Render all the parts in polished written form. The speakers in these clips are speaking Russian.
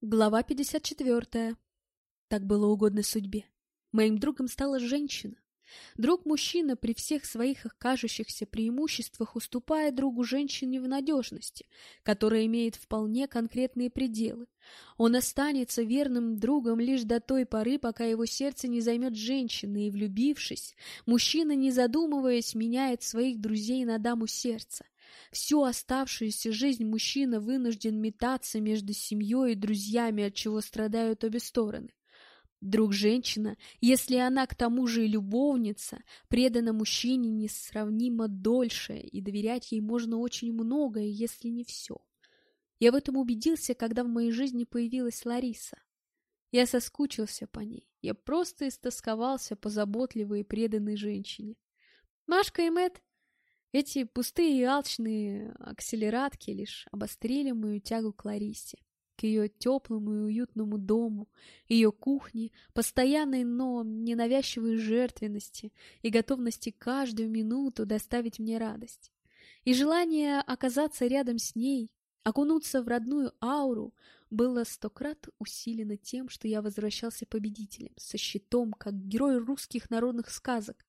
Глава 54. Так было угодно судьбе. Моим другом стала женщина. Друг-мужчина при всех своих кажущихся преимуществах уступает другу женщине в надежности, которая имеет вполне конкретные пределы. Он останется верным другом лишь до той поры, пока его сердце не займет женщина, и, влюбившись, мужчина, не задумываясь, меняет своих друзей на даму сердца. Всю оставшуюся жизнь мужчина вынужден метаться между семьей и друзьями, от чего страдают обе стороны. Друг-женщина, если она к тому же и любовница, предана мужчине несравнимо дольше, и доверять ей можно очень многое, если не все. Я в этом убедился, когда в моей жизни появилась Лариса. Я соскучился по ней, я просто истосковался по заботливой и преданной женщине. Машка и Мэтт, эти пустые и алчные акселератки, лишь обострили мою тягу к Ларисе, к ее теплому и уютному дому, ее кухне, постоянной, но ненавязчивой жертвенности и готовности каждую минуту доставить мне радость. И желание оказаться рядом с ней, окунуться в родную ауру, было 100 крат усилено тем, что я возвращался победителем, со щитом, как герой русских народных сказок,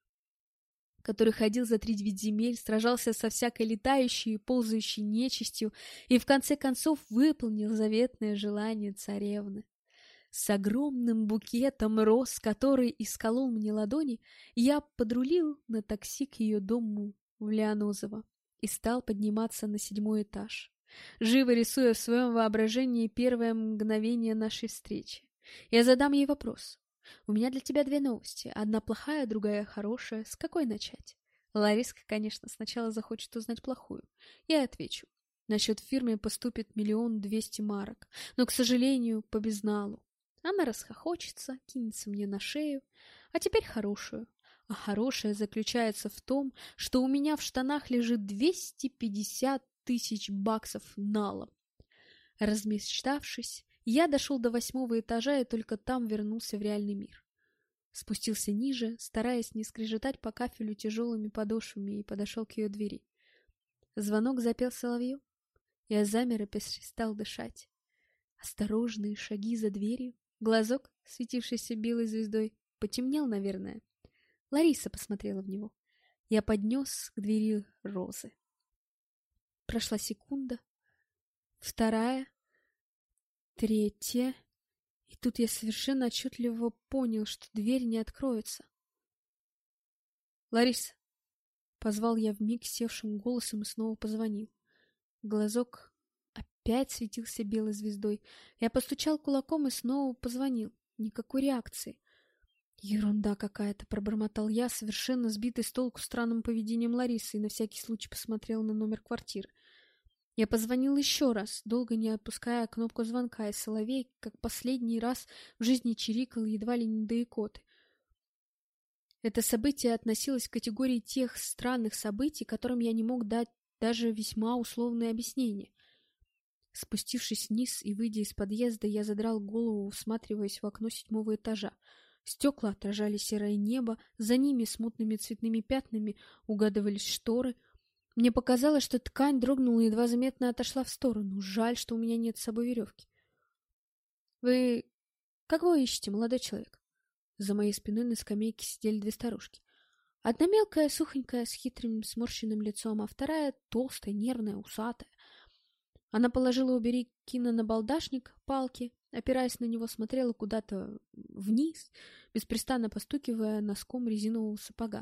который ходил за 3 земель, сражался со всякой летающей и ползающей нечистью и в конце концов выполнил заветное желание царевны. С огромным букетом роз, который исколол мне ладони, я подрулил на такси к ее дому в Лианозово и стал подниматься на 7-й этаж, живо рисуя в своем воображении первое мгновение нашей встречи. Я задам ей вопрос. У меня для тебя 2 новости. Одна плохая, другая хорошая. С какой начать? Лариска, конечно, сначала захочет узнать плохую. Я отвечу. На счет фирмы поступит 1 200 000 марок. Но, к сожалению, по безналу. Она расхохочется, кинется мне на шею. А теперь хорошую. А хорошая заключается в том, что у меня в штанах лежит 250 000 баксов налом. Размечтавшись, я дошел до 8-го этажа и только там вернулся в реальный мир. Спустился ниже, стараясь не скрежетать по кафелю тяжелыми подошвами, и подошел к ее двери. Звонок запел соловьем. Я замер и перестал дышать. Осторожные шаги за дверью. Глазок, светившийся белой звездой, потемнел, наверное. Лариса посмотрела в него. Я поднес к двери розы. Прошла секунда, 2-я, 3-я, и тут я совершенно отчетливо понял, что дверь не откроется. «Лариса!» — позвал я вмиг севшим голосом и снова позвонил. Глазок опять светился белой звездой. Я постучал кулаком и снова позвонил. Никакой реакции. «Ерунда какая-то!» — пробормотал я, совершенно сбитый с толку странным поведением Ларисы, и на всякий случай посмотрел на номер квартиры. Я позвонил еще раз, долго не отпуская кнопку звонка, и соловей, как последний раз в жизни, чирикал едва ли не до икоты. Это событие относилось к категории тех странных событий, которым я не мог дать даже весьма условные объяснения. Спустившись вниз и выйдя из подъезда, я задрал голову, всматриваясь в окно 7-го этажа. Стекла отражали серое небо, за ними смутными цветными пятнами угадывались шторы. Мне показалось, что ткань дрогнула и едва заметно отошла в сторону. Жаль, что у меня нет с собой веревки. «Вы кого ищете, молодой человек?» За моей спиной на скамейке сидели 2 старушки. Одна мелкая, сухонькая, с хитрым сморщенным лицом, а вторая толстая, нервная, усатая. Она положила обе руки на набалдашник палки, опираясь на него, смотрела куда-то вниз, беспрестанно постукивая носком резинового сапога.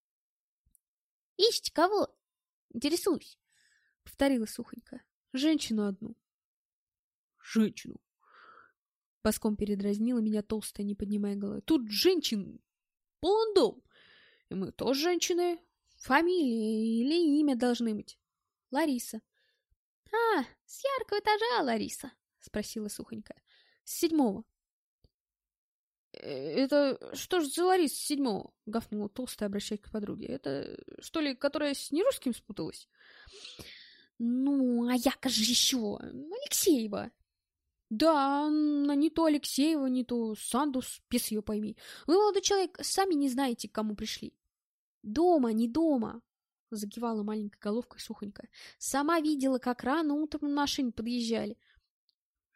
«Ищете кого? Интересуюсь», — повторила сухонько. «Женщину одну». «Женщину?» — боском передразнила меня толстая, не поднимая головы. «Тут женщин полон дом. И мы тоже женщины. Фамилия или имя должны быть». «Лариса». «А, с яркого этажа, Лариса?» — спросила сухонько. «С 7-го». «Это что ж за Лариса с 7-го?» — гафнула толстая, обращаясь к подруге. «Это, что ли, которая с нерусским спуталась?» «Ну, а яко же еще? Алексеева». «Да, она не то Алексеева, не то Сандус, пес ее пойми. Вы, молодой человек, сами не знаете, к кому пришли». «Дома, не дома», — закивала маленькой головкой сухонько. «Сама видела, как рано утром на машине подъезжали».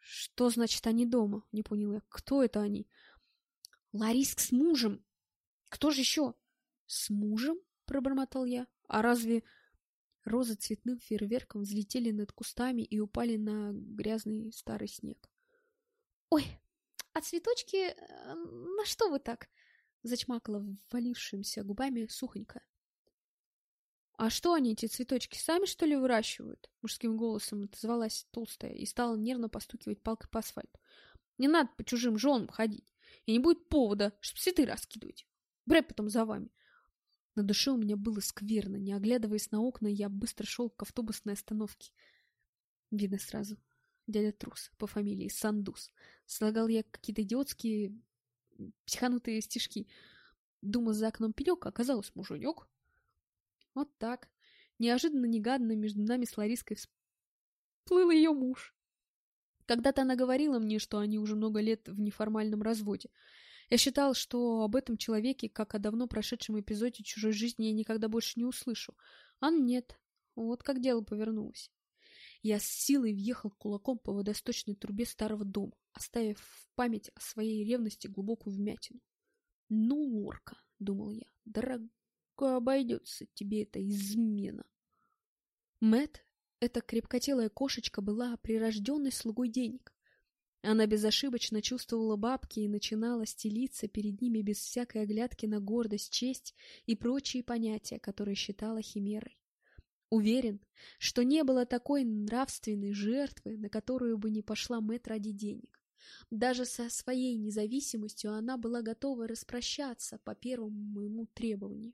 Что значит они дома? Не понял я. Кто это они? Лариска с мужем. Кто же еще? С мужем? Пробормотал я. А разве... Розы цветным фейерверком взлетели над кустами и упали на грязный старый снег. «Ой, а цветочки... на что вы так?» — зачмакала ввалившимися губами сухонько. «А что они, эти цветочки, сами, что ли, выращивают?» — мужским голосом отозвалась толстая и стала нервно постукивать палкой по асфальту. «Не надо по чужим женам ходить, и не будет повода, чтобы цветы раскидывать. Брать потом за вами». На душе у меня было скверно. Не оглядываясь на окна, я быстро шел к автобусной остановке. Видно сразу. Дядя Трус по фамилии Сандус. Слагал я какие-то идиотские психанутые стишки. Думал, за окном пенек, а оказалось муженек. Вот так. Неожиданно-негаданно между нами с Лариской всплыл ее муж. Когда-то она говорила мне, что они уже много лет в неформальном разводе. Я считал, что об этом человеке, как о давно прошедшем эпизоде чужой жизни, я никогда больше не услышу. А нет. Вот как дело повернулось. Я с силой въехал кулаком по водосточной трубе старого дома, оставив в память о своей ревности глубокую вмятину. «Ну, Лорка», — думал я, — «дорого обойдется тебе эта измена». Мэтт, эта крепкотелая кошечка, была прирожденной слугой денег. Она безошибочно чувствовала бабки и начинала стелиться перед ними без всякой оглядки на гордость, честь и прочие понятия, которые считала химерой. Уверен, что не было такой нравственной жертвы, на которую бы не пошла Мэтт ради денег. Даже со своей независимостью она была готова распрощаться по первому моему требованию.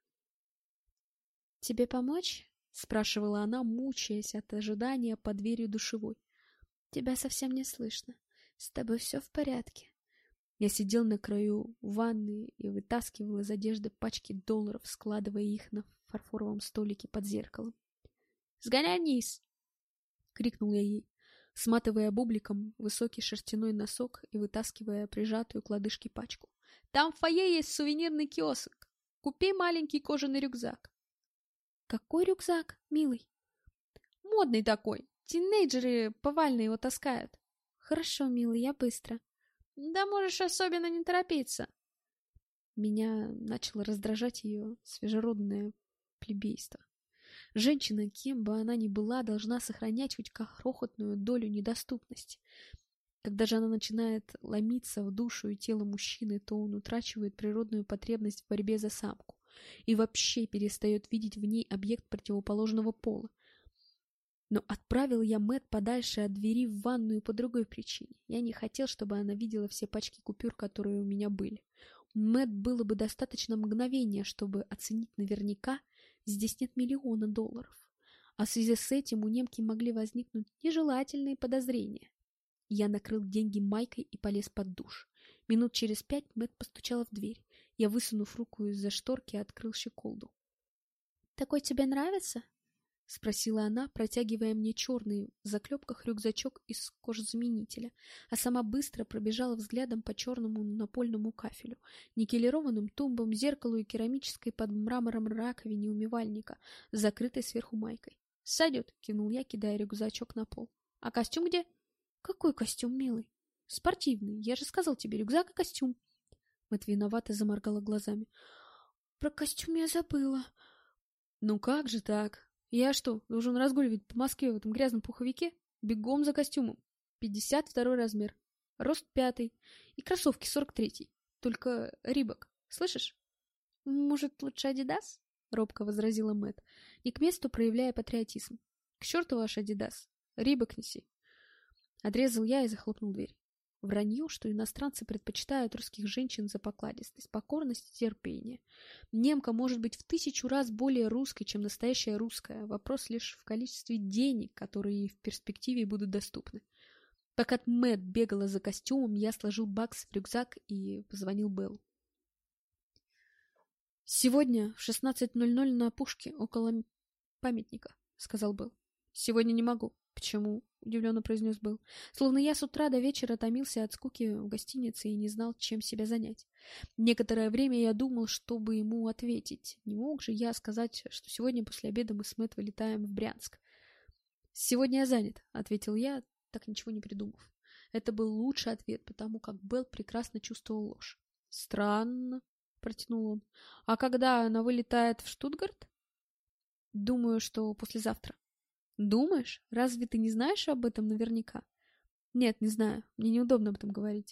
«Тебе помочь?» — спрашивала она, мучаясь от ожидания под дверью душевой. «Тебя совсем не слышно. С тобой все в порядке?» Я сидел на краю ванны и вытаскивал из одежды пачки долларов, складывая их на фарфоровом столике под зеркалом. «Сгоняй вниз!» — крикнул я ей, сматывая бубликом высокий шерстяной носок и вытаскивая прижатую к лодыжке пачку. «Там в фойе есть сувенирный киоск. Купи маленький кожаный рюкзак». «Какой рюкзак, милый?» «Модный такой. Тинейджеры повально его таскают». «Хорошо, милый, я быстро». «Да можешь особенно не торопиться». Меня начало раздражать ее свежеродное плебейство. Женщина, кем бы она ни была, должна сохранять хоть крохотную долю недоступности. Когда же она начинает ломиться в душу и тело мужчины, то он утрачивает природную потребность в борьбе за самку и вообще перестает видеть в ней объект противоположного пола. Но отправил я Мэтт подальше от двери в ванную по другой причине. Я не хотел, чтобы она видела все пачки купюр, которые у меня были. У Мэтт было бы достаточно мгновения, чтобы оценить наверняка, здесь нет $1 000 000. А в связи с этим у немки могли возникнуть нежелательные подозрения. Я накрыл деньги майкой и полез под душ. Минут через 5 Мэтт постучала в дверь. Я, высунув руку из-за шторки, открыл щеколду. «Такой тебе нравится?» — спросила она, протягивая мне черный в заклепках рюкзачок из кожзаменителя, а сама быстро пробежала взглядом по черному напольному кафелю, никелированным тумбам, зеркалу и керамической под мрамором раковине умывальника, закрытой сверху майкой. «Сойдет», — кивнул я, кидая рюкзачок на пол. «А костюм где?» «Какой костюм, милый?» «Спортивный. Я же сказал тебе, рюкзак и костюм». Мэтт виновато заморгала глазами. «Про костюм я забыла». «Ну как же так? Я что, должен разгуливать по Москве в этом грязном пуховике? Бегом за костюмом. 52 размер. Рост 5. И кроссовки 43. Только Рибок. Слышишь?» «Может, лучше Адидас?» — робко возразила Мэтт, не к месту проявляя патриотизм. «К черту ваш Адидас. Рибок неси». Отрезал я и захлопнул дверь. Вранье, что иностранцы предпочитают русских женщин за покладистость, покорность и терпение. Немка может быть в 1000 раз более русской, чем настоящая русская. Вопрос лишь в количестве денег, которые ей в перспективе будут доступны. Пока Мэтт бегала за костюмом, я сложил бакс в рюкзак и позвонил Беллу. «Сегодня в 16:00 на опушке, около памятника», — сказал Белл. «Сегодня не могу». «Почему?» — удивленно произнес Белл. Словно я с утра до вечера томился от скуки в гостинице и не знал, чем себя занять. Некоторое время я думал, чтобы ему ответить. Не мог же я сказать, что сегодня после обеда мы с Мэтт вылетаем в Брянск. «Сегодня я занят», — ответил я, так ничего не придумав. Это был лучший ответ, потому как Белл прекрасно чувствовал ложь. «Странно», — протянул он. «А когда она вылетает в Штутгарт?» «Думаю, что послезавтра». «Думаешь? Разве ты не знаешь об этом наверняка?» «Нет, не знаю. Мне неудобно об этом говорить».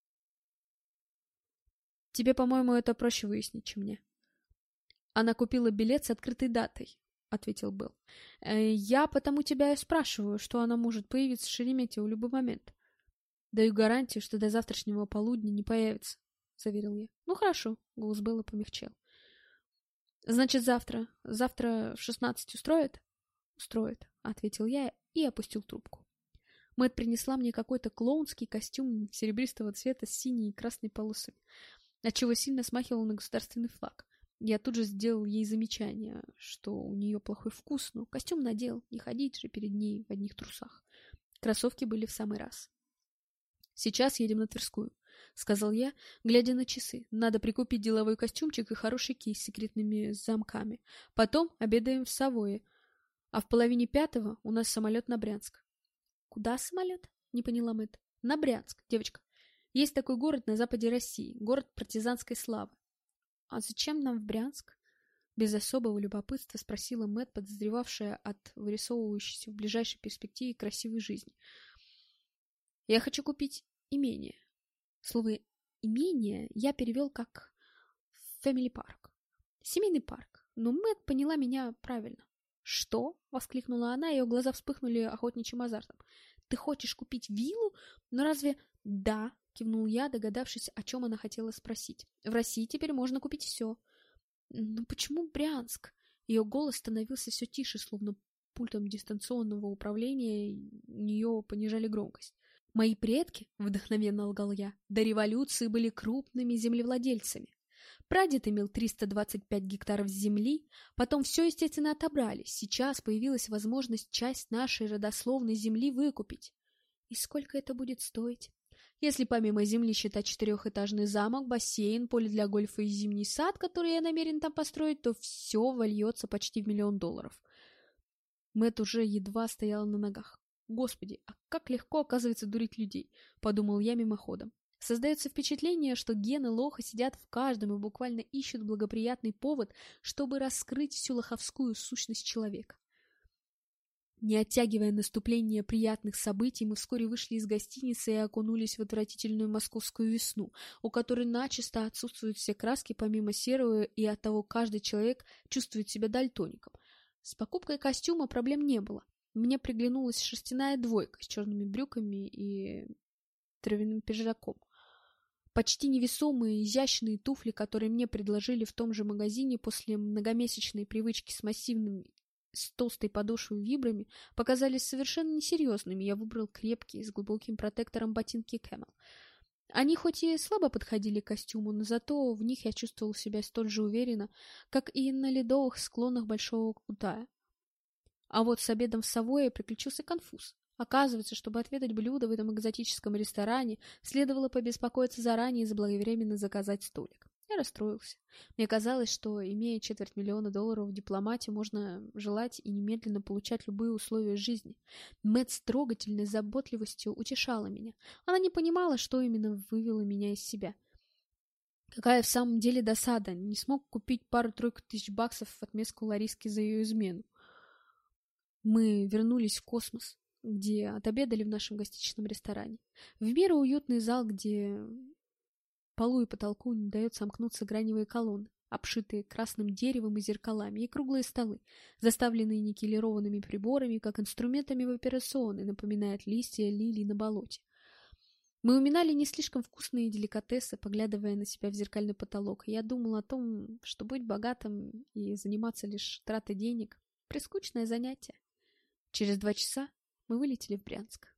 «Тебе, по-моему, это проще выяснить, чем мне». «Она купила билет с открытой датой», — ответил Белл. «Я потому тебя и спрашиваю, что она может появиться в Шереметьево в любой момент». «Даю гарантию, что до завтрашнего полудня не появится», — заверил я. «Ну хорошо», — голос Белла помягчел. «Значит, завтра в 16 устроит?» «Устроит», — ответил я и опустил трубку. Мэтт принесла мне какой-то клоунский костюм серебристого цвета с синей и красной полосами, отчего сильно смахивал на государственный флаг. Я тут же сделал ей замечание, что у нее плохой вкус, но костюм надел, не ходить же перед ней в одних трусах. Кроссовки были в самый раз. «Сейчас едем на Тверскую», — сказал я, глядя на часы. «Надо прикупить деловой костюмчик и хороший кейс с секретными замками. Потом обедаем в Савое, а в 4:30 у нас самолет на Брянск». «Куда самолет?» — не поняла Мэтт. «На Брянск, девочка. Есть такой город на западе России, город партизанской славы». «А зачем нам в Брянск?» Без особого любопытства спросила Мэтт, подозревавшая от вырисовывающейся в ближайшей перспективе красивой жизни. «Я хочу купить имение». Слово «имение» я перевел как «family park». Семейный парк. Но Мэтт поняла меня правильно. «Что?» — воскликнула она, ее глаза вспыхнули охотничьим азартом. «Ты хочешь купить виллу? Но разве...» «Да», — кивнул я, догадавшись, о чем она хотела спросить. «В России теперь можно купить все». «Но почему Брянск?» Ее голос становился все тише, словно пультом дистанционного управления у нее понижали громкость. «Мои предки, — вдохновенно лгал я, — до революции были крупными землевладельцами. Прадед имел 325 гектаров земли, потом все, естественно, отобрали. Сейчас появилась возможность часть нашей родословной земли выкупить. И сколько это будет стоить? Если помимо земли считать 4-этажный замок, бассейн, поле для гольфа и зимний сад, который я намерен там построить, то все вольется почти в $1 000 000. Мэтт уже едва стояла на ногах. «Господи, а как легко, оказывается, дурить людей», — подумал я мимоходом. Создается впечатление, что гены лоха сидят в каждом и буквально ищут благоприятный повод, чтобы раскрыть всю лоховскую сущность человека. Не оттягивая наступление приятных событий, мы вскоре вышли из гостиницы и окунулись в отвратительную московскую весну, у которой начисто отсутствуют все краски помимо серого, и оттого каждый человек чувствует себя дальтоником. С покупкой костюма проблем не было. Мне приглянулась шерстяная двойка с черными брюками и травяным пиджаком. Почти невесомые, изящные туфли, которые мне предложили в том же магазине после многомесячной привычки с толстой подошвой вибрами, показались совершенно несерьезными. Я выбрал крепкие, с глубоким протектором ботинки Camel. Они хоть и слабо подходили к костюму, но зато в них я чувствовал себя столь же уверенно, как и на ледовых склонах Большого Кутая. А вот с обедом в Савое приключился конфуз. Оказывается, чтобы отведать блюдо в этом экзотическом ресторане, следовало побеспокоиться заранее и заблаговременно заказать столик. Я расстроился. Мне казалось, что, имея $250 000 в дипломате, можно желать и немедленно получать любые условия жизни. Мэтт с трогательной заботливостью утешала меня. Она не понимала, что именно вывело меня из себя. Какая в самом деле досада, не смог купить пару-тройку тысяч баксов в отместку Лариске за ее измену. Мы вернулись в космос, где отобедали в нашем гостиничном ресторане. В меру уютный зал, где полу и потолку не дает сомкнуться граневые колонны, обшитые красным деревом и зеркалами, и круглые столы, заставленные никелированными приборами, как инструментами в операционной, напоминают листья лилий на болоте. Мы уминали не слишком вкусные деликатесы, поглядывая на себя в зеркальный потолок, и я думал о том, что быть богатым и заниматься лишь тратой денег — прескучное занятие. Через 2 часа мы вылетели в Брянск.